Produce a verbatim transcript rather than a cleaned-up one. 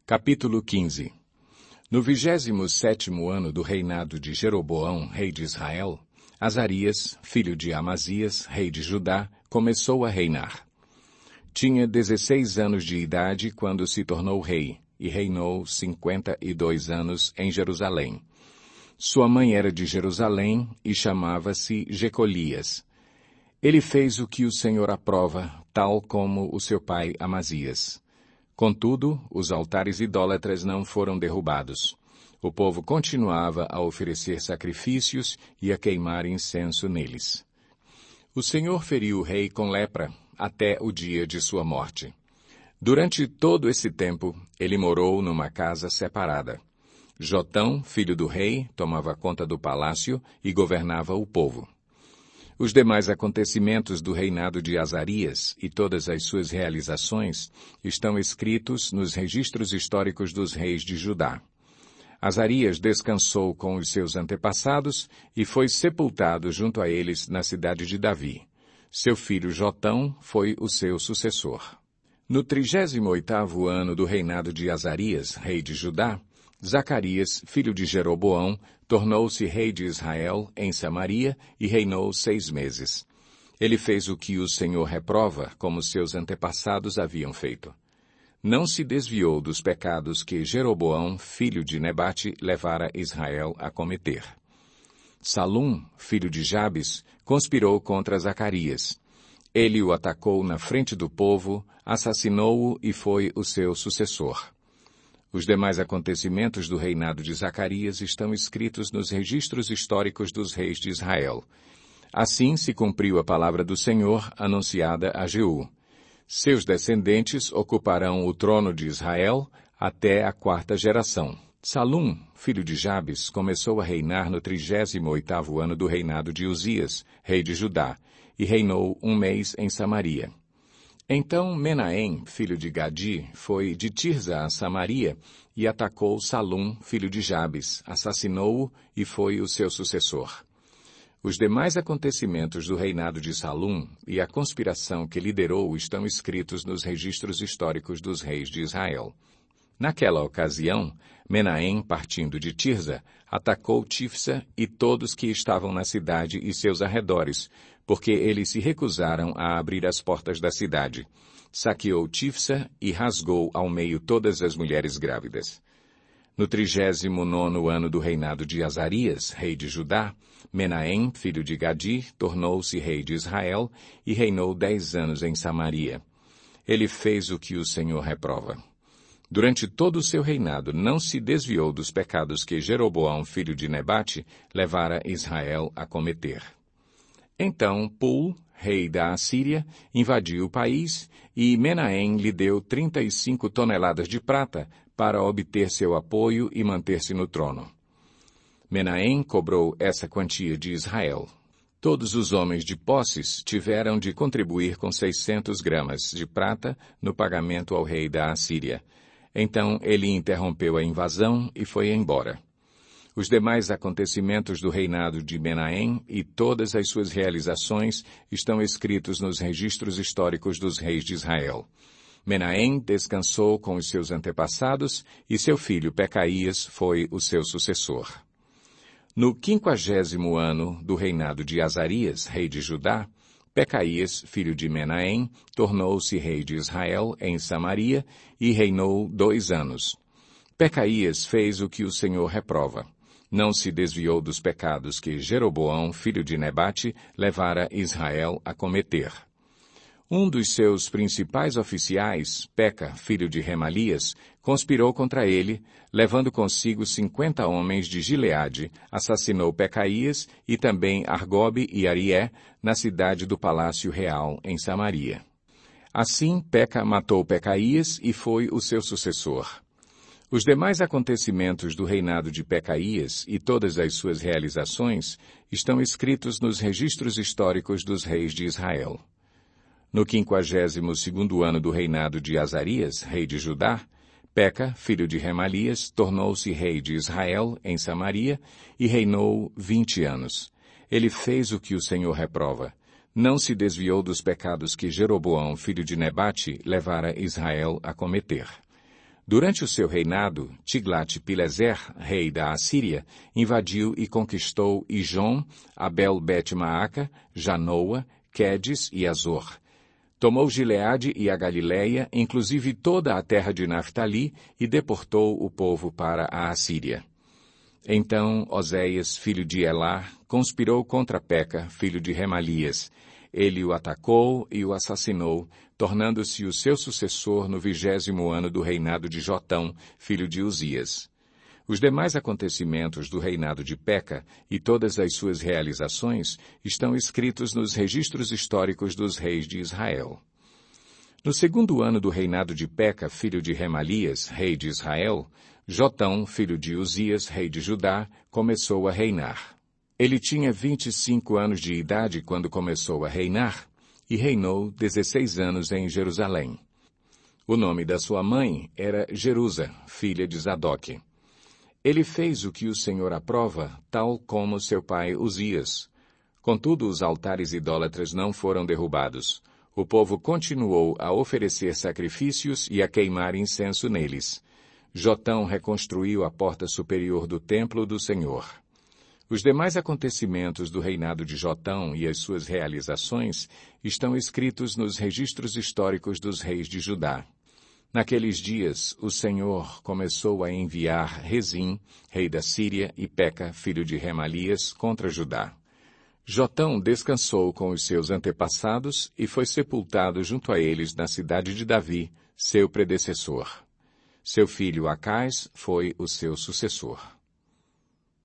Capítulo quinze. No vigésimo sétimo ano do reinado de Jeroboão, rei de Israel, Azarias, filho de Amazias, rei de Judá, começou a reinar. Tinha dezesseis anos de idade quando se tornou rei, e reinou cinquenta e dois anos em Jerusalém. Sua mãe era de Jerusalém e chamava-se Jecolias. Ele fez o que o Senhor aprova, tal como o seu pai Amazias. Contudo, os altares idólatras não foram derrubados. O povo continuava a oferecer sacrifícios e a queimar incenso neles. O Senhor feriu o rei com lepra até o dia de sua morte. Durante todo esse tempo, ele morou numa casa separada. Jotão, filho do rei, tomava conta do palácio e governava o povo. Os demais acontecimentos do reinado de Azarias e todas as suas realizações estão escritos nos registros históricos dos reis de Judá. Azarias descansou com os seus antepassados e foi sepultado junto a eles na cidade de Davi. Seu filho Jotão foi o seu sucessor. No trigésimo oitavo ano do reinado de Azarias, rei de Judá, Zacarias, filho de Jeroboão, tornou-se rei de Israel em Samaria e reinou seis meses. Ele fez o que o Senhor reprova, como seus antepassados haviam feito. Não se desviou dos pecados que Jeroboão, filho de Nebate, levara Israel a cometer. Salum, filho de Jabes, conspirou contra Zacarias. Ele o atacou na frente do povo, assassinou-o e foi o seu sucessor. Os demais acontecimentos do reinado de Zacarias estão escritos nos registros históricos dos reis de Israel. Assim se cumpriu a palavra do Senhor anunciada a Jeú. Seus descendentes ocuparão o trono de Israel até a quarta geração. Salum, filho de Jabes, começou a reinar no trigésimo oitavo ano do reinado de Uzias, rei de Judá, e reinou um mês em Samaria. Então Menahem, filho de Gadi, foi de Tirza a Samaria e atacou Salum, filho de Jabes, assassinou-o e foi o seu sucessor. Os demais acontecimentos do reinado de Salum e a conspiração que liderou estão escritos nos registros históricos dos reis de Israel. Naquela ocasião, Menahem, partindo de Tirza, atacou Tifsa e todos que estavam na cidade e seus arredores, porque eles se recusaram a abrir as portas da cidade. Saqueou Tifsa e rasgou ao meio todas as mulheres grávidas. No trigésimo nono ano do reinado de Azarias, rei de Judá, Menahem, filho de Gadi, tornou-se rei de Israel e reinou dez anos em Samaria. Ele fez o que o Senhor reprova. Durante todo o seu reinado não se desviou dos pecados que Jeroboão, filho de Nebate, levara Israel a cometer. Então Pul, rei da Assíria, invadiu o país e Menahem lhe deu trinta e cinco toneladas de prata para obter seu apoio e manter-se no trono. Menahem cobrou essa quantia de Israel. Todos os homens de posses tiveram de contribuir com seiscentas gramas de prata no pagamento ao rei da Assíria. Então ele interrompeu a invasão e foi embora. Os demais acontecimentos do reinado de Menahem e todas as suas realizações estão escritos nos registros históricos dos reis de Israel. Menahem descansou com os seus antepassados e seu filho Pecaías foi o seu sucessor. No quinquagésimo ano do reinado de Azarias, rei de Judá, Pecaías, filho de Menahem, tornou-se rei de Israel em Samaria e reinou dois anos. Pecaías fez o que o Senhor reprova. Não se desviou dos pecados que Jeroboão, filho de Nebate, levara Israel a cometer. Um dos seus principais oficiais, Peca, filho de Remalias, conspirou contra ele, levando consigo cinquenta homens de Gileade, assassinou Pecaías e também Argobe e Arié, na cidade do palácio real em Samaria. Assim Peca matou Pecaías e foi o seu sucessor. Os demais acontecimentos do reinado de Pecaías e todas as suas realizações estão escritos nos registros históricos dos reis de Israel. No quinquagésimo segundo ano do reinado de Azarias, rei de Judá, Peca, filho de Remalias, tornou-se rei de Israel em Samaria e reinou vinte anos. Ele fez o que o Senhor reprova. Não se desviou dos pecados que Jeroboão, filho de Nebate, levara Israel a cometer. Durante o seu reinado, Tiglat-Pileser, rei da Assíria, invadiu e conquistou Ijon, Abel-Bet-Maaca, Janoa, Quedes e Azor. Tomou Gileade e a Galileia, inclusive toda a terra de Naftali, e deportou o povo para a Assíria. Então Oséias, filho de Elá, conspirou contra Peca, filho de Remalias. Ele o atacou e o assassinou, tornando-se o seu sucessor no vigésimo ano do reinado de Jotão, filho de Uzias. Os demais acontecimentos do reinado de Peca e todas as suas realizações estão escritos nos registros históricos dos reis de Israel. No segundo ano do reinado de Peca, filho de Remalias, rei de Israel, Jotão, filho de Uzias, rei de Judá, começou a reinar. Ele tinha vinte e cinco anos de idade quando começou a reinar, e reinou dezesseis anos em Jerusalém. O nome da sua mãe era Jerusa, filha de Zadoque. Ele fez o que o Senhor aprova, tal como seu pai Uzias. Contudo, os altares idólatras não foram derrubados. O povo continuou a oferecer sacrifícios e a queimar incenso neles. Jotão reconstruiu a porta superior do templo do Senhor. Os demais acontecimentos do reinado de Jotão e as suas realizações estão escritos nos registros históricos dos reis de Judá. Naqueles dias, o Senhor começou a enviar Rezim, rei da Síria, e Peca, filho de Remalias, contra Judá. Jotão descansou com os seus antepassados e foi sepultado junto a eles na cidade de Davi, seu predecessor. Seu filho Acais foi o seu sucessor.